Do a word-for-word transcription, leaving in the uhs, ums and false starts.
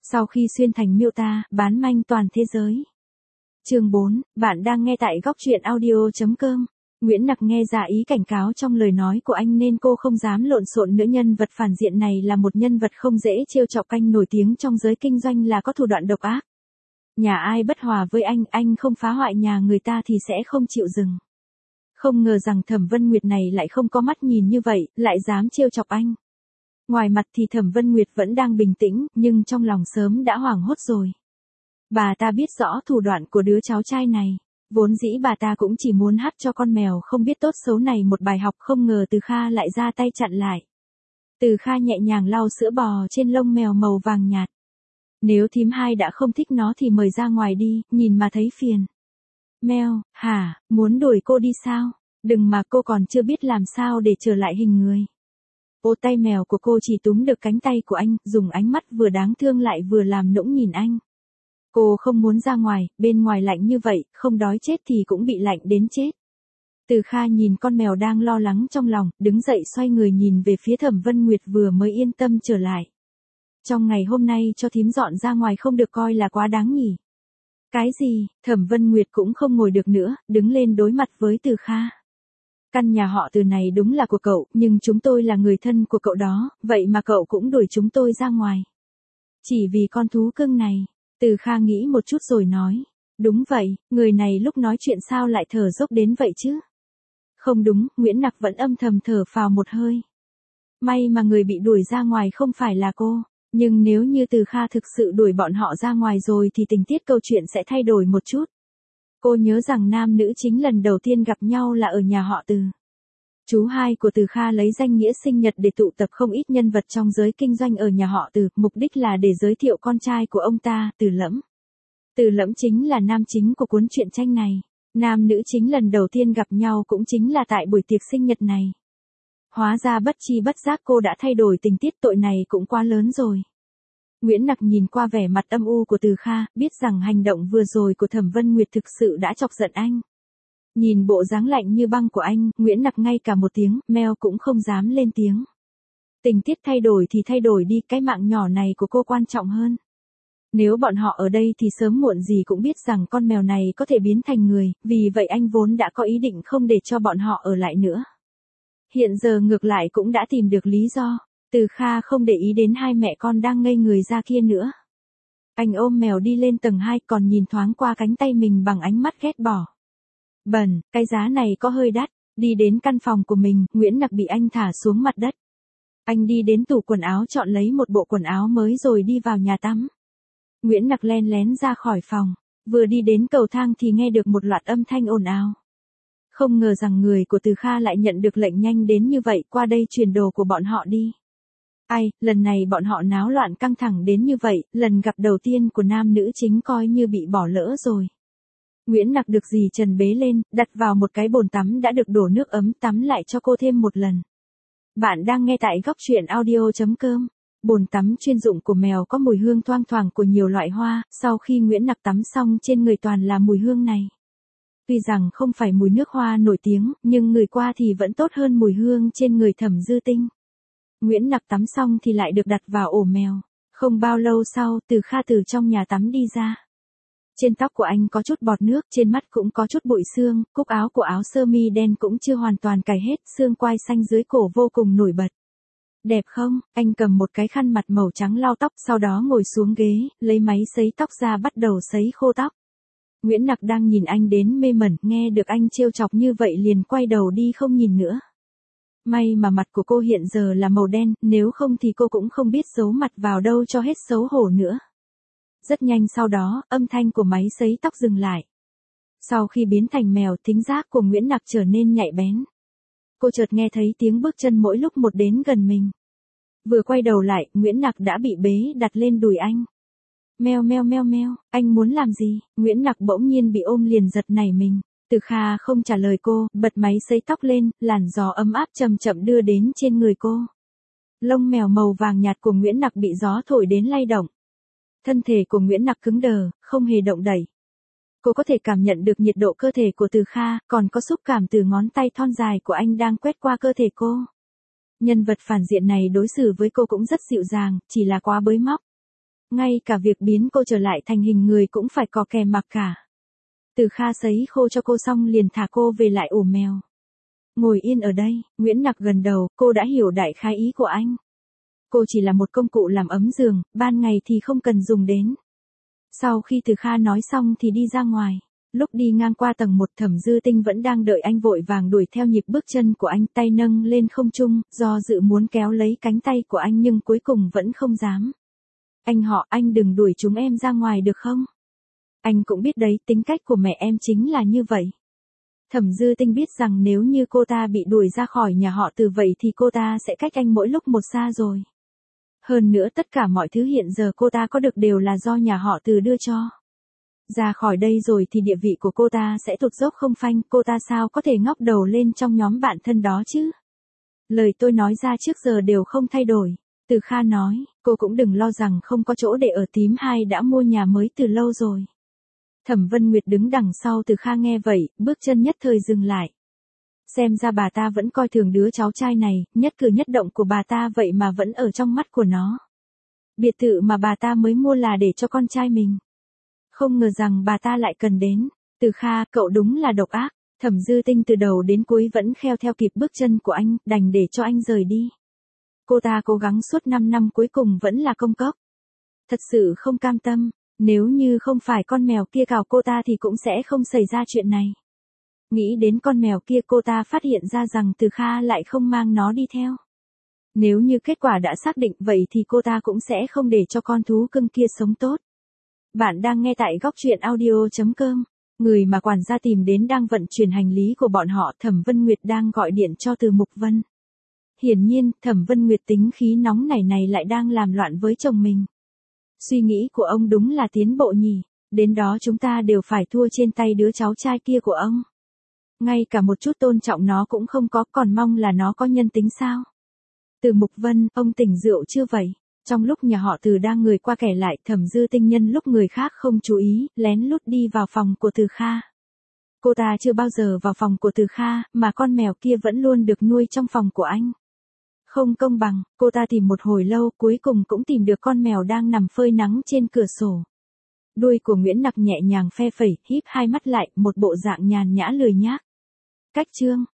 Sau khi xuyên thành miêu ta, bán manh toàn thế giới. Chương bốn, bạn đang nghe tại góc truyện audio chấm com. Nguyễn Nặc nghe ra ý cảnh cáo trong lời nói của anh nên cô không dám lộn xộn nữa. Nhân vật phản diện này là một nhân vật không dễ trêu chọc, anh nổi tiếng trong giới kinh doanh là có thủ đoạn độc ác. Nhà ai bất hòa với anh, anh không phá hoại nhà người ta thì sẽ không chịu dừng. Không ngờ rằng Thẩm Vân Nguyệt này lại không có mắt nhìn như vậy, lại dám trêu chọc anh. Ngoài mặt thì Thẩm Vân Nguyệt vẫn đang bình tĩnh, nhưng trong lòng sớm đã hoảng hốt rồi. Bà ta biết rõ thủ đoạn của đứa cháu trai này. Vốn dĩ bà ta cũng chỉ muốn hắt cho con mèo không biết tốt xấu này một bài học, không ngờ Từ Kha lại ra tay chặn lại. Từ Kha nhẹ nhàng lau sữa bò trên lông mèo màu vàng nhạt. Nếu thím hai đã không thích nó thì mời ra ngoài đi, nhìn mà thấy phiền. Mèo, hả, muốn đuổi cô đi sao? Đừng mà, cô còn chưa biết làm sao để trở lại hình người. Ô, tay mèo của cô chỉ túm được cánh tay của anh, dùng ánh mắt vừa đáng thương lại vừa làm nũng nhìn anh. Cô không muốn ra ngoài, bên ngoài lạnh như vậy, không đói chết thì cũng bị lạnh đến chết. Từ Kha nhìn con mèo đang lo lắng trong lòng, đứng dậy xoay người nhìn về phía Thẩm Vân Nguyệt vừa mới yên tâm trở lại. Trong ngày hôm nay cho thím dọn ra ngoài không được coi là quá đáng nhỉ? Cái gì? Thẩm Vân Nguyệt cũng không ngồi được nữa, đứng lên đối mặt với Từ Kha. Căn nhà họ Từ này đúng là của cậu, nhưng chúng tôi là người thân của cậu đó, vậy mà cậu cũng đuổi chúng tôi ra ngoài. Chỉ vì con thú cưng này. Từ Kha nghĩ một chút rồi nói. Đúng vậy, người này lúc nói chuyện sao lại thở dốc đến vậy chứ? Không đúng, Nguyễn Nặc vẫn âm thầm thở phào một hơi. May mà người bị đuổi ra ngoài không phải là cô. Nhưng nếu như Từ Kha thực sự đuổi bọn họ ra ngoài rồi thì tình tiết câu chuyện sẽ thay đổi một chút. Cô nhớ rằng nam nữ chính lần đầu tiên gặp nhau là ở nhà họ Từ. Chú hai của Từ Kha lấy danh nghĩa sinh nhật để tụ tập không ít nhân vật trong giới kinh doanh ở nhà họ Từ, mục đích là để giới thiệu con trai của ông ta, Từ Lẫm. Từ Lẫm chính là nam chính của cuốn truyện tranh này. Nam nữ chính lần đầu tiên gặp nhau cũng chính là tại buổi tiệc sinh nhật này. Hóa ra bất chi bất giác cô đã thay đổi tình tiết, tội này cũng quá lớn rồi. Nguyễn Nặc nhìn qua vẻ mặt âm u của Từ Kha, biết rằng hành động vừa rồi của Thẩm Vân Nguyệt thực sự đã chọc giận anh. Nhìn bộ dáng lạnh như băng của anh, Nguyễn Nặc ngay cả một tiếng meo cũng không dám lên tiếng. Tình tiết thay đổi thì thay đổi đi, cái mạng nhỏ này của cô quan trọng hơn. Nếu bọn họ ở đây thì sớm muộn gì cũng biết rằng con mèo này có thể biến thành người, vì vậy anh vốn đã có ý định không để cho bọn họ ở lại nữa. Hiện giờ ngược lại cũng đã tìm được lý do. Từ Kha không để ý đến hai mẹ con đang ngây người ra kia nữa. Anh ôm mèo đi lên tầng hai, còn nhìn thoáng qua cánh tay mình bằng ánh mắt ghét bỏ. Bẩn, cái giá này có hơi đắt. Đi đến căn phòng của mình, Nguyễn Nặc bị anh thả xuống mặt đất. Anh đi đến tủ quần áo chọn lấy một bộ quần áo mới rồi đi vào nhà tắm. Nguyễn Nặc len lén ra khỏi phòng. Vừa đi đến cầu thang thì nghe được một loạt âm thanh ồn ào. Không ngờ rằng người của Từ Kha lại nhận được lệnh nhanh đến như vậy, qua đây chuyển đồ của bọn họ đi. Ai, lần này bọn họ náo loạn căng thẳng đến như vậy, lần gặp đầu tiên của nam nữ chính coi như bị bỏ lỡ rồi. Nguyễn Nặc được dì Trần bế lên, đặt vào một cái bồn tắm đã được đổ nước ấm, tắm lại cho cô thêm một lần. Bạn đang nghe tại góc truyện audio chấm com. Bồn tắm chuyên dụng của mèo có mùi hương thoang thoảng của nhiều loại hoa, sau khi Nguyễn Nặc tắm xong trên người toàn là mùi hương này. Tuy rằng không phải mùi nước hoa nổi tiếng, nhưng người qua thì vẫn tốt hơn mùi hương trên người Thẩm Dư Tinh. Nguyễn Nặc tắm xong thì lại được đặt vào ổ mèo. Không bao lâu sau, Từ Kha từ trong nhà tắm đi ra. Trên tóc của anh có chút bọt nước, trên mắt cũng có chút bụi sương, cúc áo của áo sơ mi đen cũng chưa hoàn toàn cài hết, xương quai xanh dưới cổ vô cùng nổi bật. Đẹp không? Anh cầm một cái khăn mặt màu trắng lau tóc, sau đó ngồi xuống ghế, lấy máy sấy tóc ra bắt đầu sấy khô tóc. Nguyễn Nặc đang nhìn anh đến mê mẩn, nghe được anh trêu chọc như vậy liền quay đầu đi không nhìn nữa. May mà mặt của cô hiện giờ là màu đen, nếu không thì cô cũng không biết giấu mặt vào đâu cho hết xấu hổ nữa. Rất nhanh sau đó, âm thanh của máy sấy tóc dừng lại. Sau khi biến thành mèo, thính giác của Nguyễn Nặc trở nên nhạy bén. Cô chợt nghe thấy tiếng bước chân mỗi lúc một đến gần mình. Vừa quay đầu lại, Nguyễn Nặc đã bị bế đặt lên đùi anh. Meo meo meo meo, anh muốn làm gì? Nguyễn Nặc bỗng nhiên bị ôm liền giật nảy mình. Từ Kha không trả lời cô, bật máy sấy tóc lên, làn gió ấm áp chậm chậm đưa đến trên người cô. Lông mèo màu vàng nhạt của Nguyễn Nặc bị gió thổi đến lay động. Thân thể của Nguyễn Nặc cứng đờ, không hề động đẩy. Cô có thể cảm nhận được nhiệt độ cơ thể của Từ Kha, còn có xúc cảm từ ngón tay thon dài của anh đang quét qua cơ thể cô. Nhân vật phản diện này đối xử với cô cũng rất dịu dàng, chỉ là quá bới móc. Ngay cả việc biến cô trở lại thành hình người cũng phải có kè mặc cả. Từ Kha sấy khô cho cô xong liền thả cô về lại ổ mèo. Ngồi yên ở đây, Nguyễn Nặc gần đầu, cô đã hiểu đại khái ý của anh. Cô chỉ là một công cụ làm ấm giường, ban ngày thì không cần dùng đến. Sau khi Từ Kha nói xong thì đi ra ngoài. Lúc đi ngang qua tầng một, Thẩm Dư Tinh vẫn đang đợi anh, vội vàng đuổi theo nhịp bước chân của anh, tay nâng lên không trung, do dự muốn kéo lấy cánh tay của anh nhưng cuối cùng vẫn không dám. Anh họ, anh đừng đuổi chúng em ra ngoài được không? Anh cũng biết đấy, tính cách của mẹ em chính là như vậy. Thẩm Dư Tinh biết rằng nếu như cô ta bị đuổi ra khỏi nhà họ Từ vậy thì cô ta sẽ cách anh mỗi lúc một xa rồi. Hơn nữa tất cả mọi thứ hiện giờ cô ta có được đều là do nhà họ Từ đưa cho. Ra khỏi đây rồi thì địa vị của cô ta sẽ tụt dốc không phanh, cô ta sao có thể ngóc đầu lên trong nhóm bạn thân đó chứ? Lời tôi nói ra trước giờ đều không thay đổi. Từ Kha nói, cô cũng đừng lo rằng không có chỗ để ở, tím hai đã mua nhà mới từ lâu rồi. Thẩm Vân Nguyệt đứng đằng sau Từ Kha nghe vậy, bước chân nhất thời dừng lại. Xem ra bà ta vẫn coi thường đứa cháu trai này, nhất cử nhất động của bà ta vậy mà vẫn ở trong mắt của nó. Biệt thự mà bà ta mới mua là để cho con trai mình. Không ngờ rằng bà ta lại cần đến. Từ Kha, cậu đúng là độc ác. Thẩm Dư Tinh từ đầu đến cuối vẫn kheo theo kịp bước chân của anh, đành để cho anh rời đi. Cô ta cố gắng suốt năm năm cuối cùng vẫn là công cốc. Thật sự không cam tâm, nếu như không phải con mèo kia cào cô ta thì cũng sẽ không xảy ra chuyện này. Nghĩ đến con mèo kia, cô ta phát hiện ra rằng Từ Kha lại không mang nó đi theo. Nếu như kết quả đã xác định vậy thì cô ta cũng sẽ không để cho con thú cưng kia sống tốt. Bạn đang nghe tại góc truyện audio chấm com. Người mà quản gia tìm đến đang vận chuyển hành lý của bọn họ. Thẩm Vân Nguyệt đang gọi điện cho Từ Mục Vân. Hiển nhiên, Thẩm Vân Nguyệt tính khí nóng nảy này lại đang làm loạn với chồng mình. Suy nghĩ của ông đúng là tiến bộ nhỉ, đến đó chúng ta đều phải thua trên tay đứa cháu trai kia của ông. Ngay cả một chút tôn trọng nó cũng không có, còn mong là nó có nhân tính sao? Từ Mục Vân, ông tỉnh rượu chưa vậy? Trong lúc nhà họ Từ đang người qua kẻ lại, Thẩm Dư Tinh nhân lúc người khác không chú ý, lén lút đi vào phòng của Từ Kha. Cô ta chưa bao giờ vào phòng của Từ Kha, mà con mèo kia vẫn luôn được nuôi trong phòng của anh. Không công bằng, cô ta tìm một hồi lâu, cuối cùng cũng tìm được con mèo đang nằm phơi nắng trên cửa sổ. Đuôi của Nguyễn Nặc nhẹ nhàng phe phẩy, híp hai mắt lại, một bộ dạng nhàn nhã lười nhác. Cách chương